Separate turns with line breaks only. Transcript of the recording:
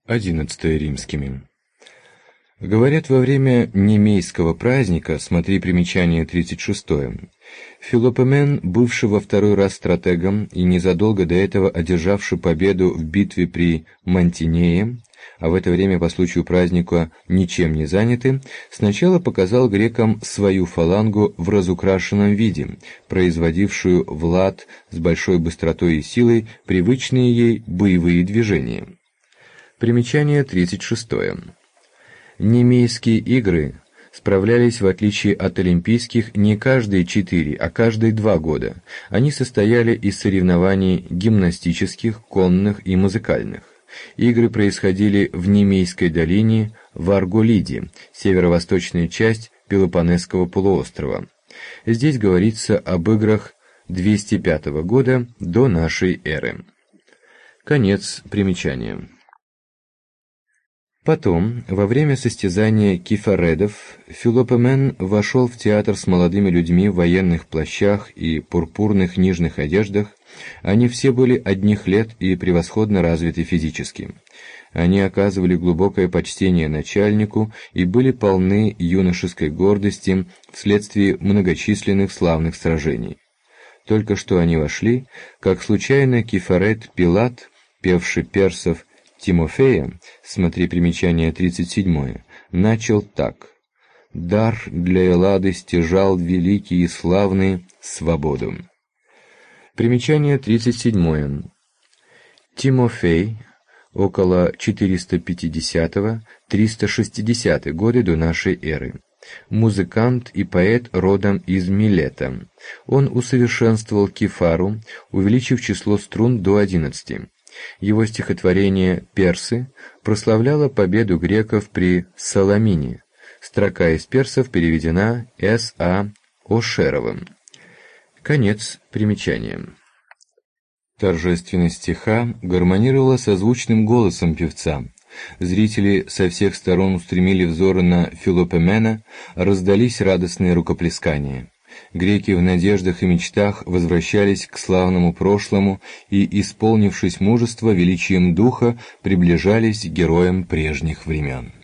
11 римскими. Говорят, во время немейского праздника, смотри примечание 36, Филопомен, бывший во второй раз стратегом и незадолго до этого одержавший победу в битве при Мантинее, а в это время по случаю праздника ничем не заняты, сначала показал грекам свою фалангу в разукрашенном виде, производившую в лад с большой быстротой и силой привычные ей боевые движения. Примечание 36. Немейские игры справлялись, в отличие от олимпийских, не каждые 4, а каждые 2 года. Они состояли из соревнований гимнастических, конных и музыкальных. Игры происходили в Немейской долине, в Арголиде, северо-восточная часть Пелопоннесского полуострова. Здесь говорится об играх 205 года до нашей эры. Конец примечания. Потом, во время состязания кефаредов, Филопомен вошел в театр с молодыми людьми в военных плащах и пурпурных нижних одеждах. Они все были одних лет и превосходно развиты физически. Они оказывали глубокое почтение начальнику и были полны юношеской гордости вследствие многочисленных славных сражений. Только что они вошли, как случайно кефаред Пилат, певший персов Тимофея, смотри примечание 37, начал так: «Дар для Эллады стяжал великий и славный свободу». Примечание 37. Тимофей, около 450-360 годы до нашей эры. Музыкант и поэт родом из Милета. Он усовершенствовал кефару, увеличив число струн до 11. Его стихотворение «Персы» прославляло победу греков при Саламине. Строка из персов переведена С.А. Ошеровым. Конец примечания. Торжественность стиха гармонировала со звучным голосом певца. Зрители со всех сторон устремили взоры на Филопомена, раздались радостные рукоплескания. Греки в надеждах и мечтах возвращались к славному прошлому и, исполнившись мужества величием духа, приближались к героям прежних времен.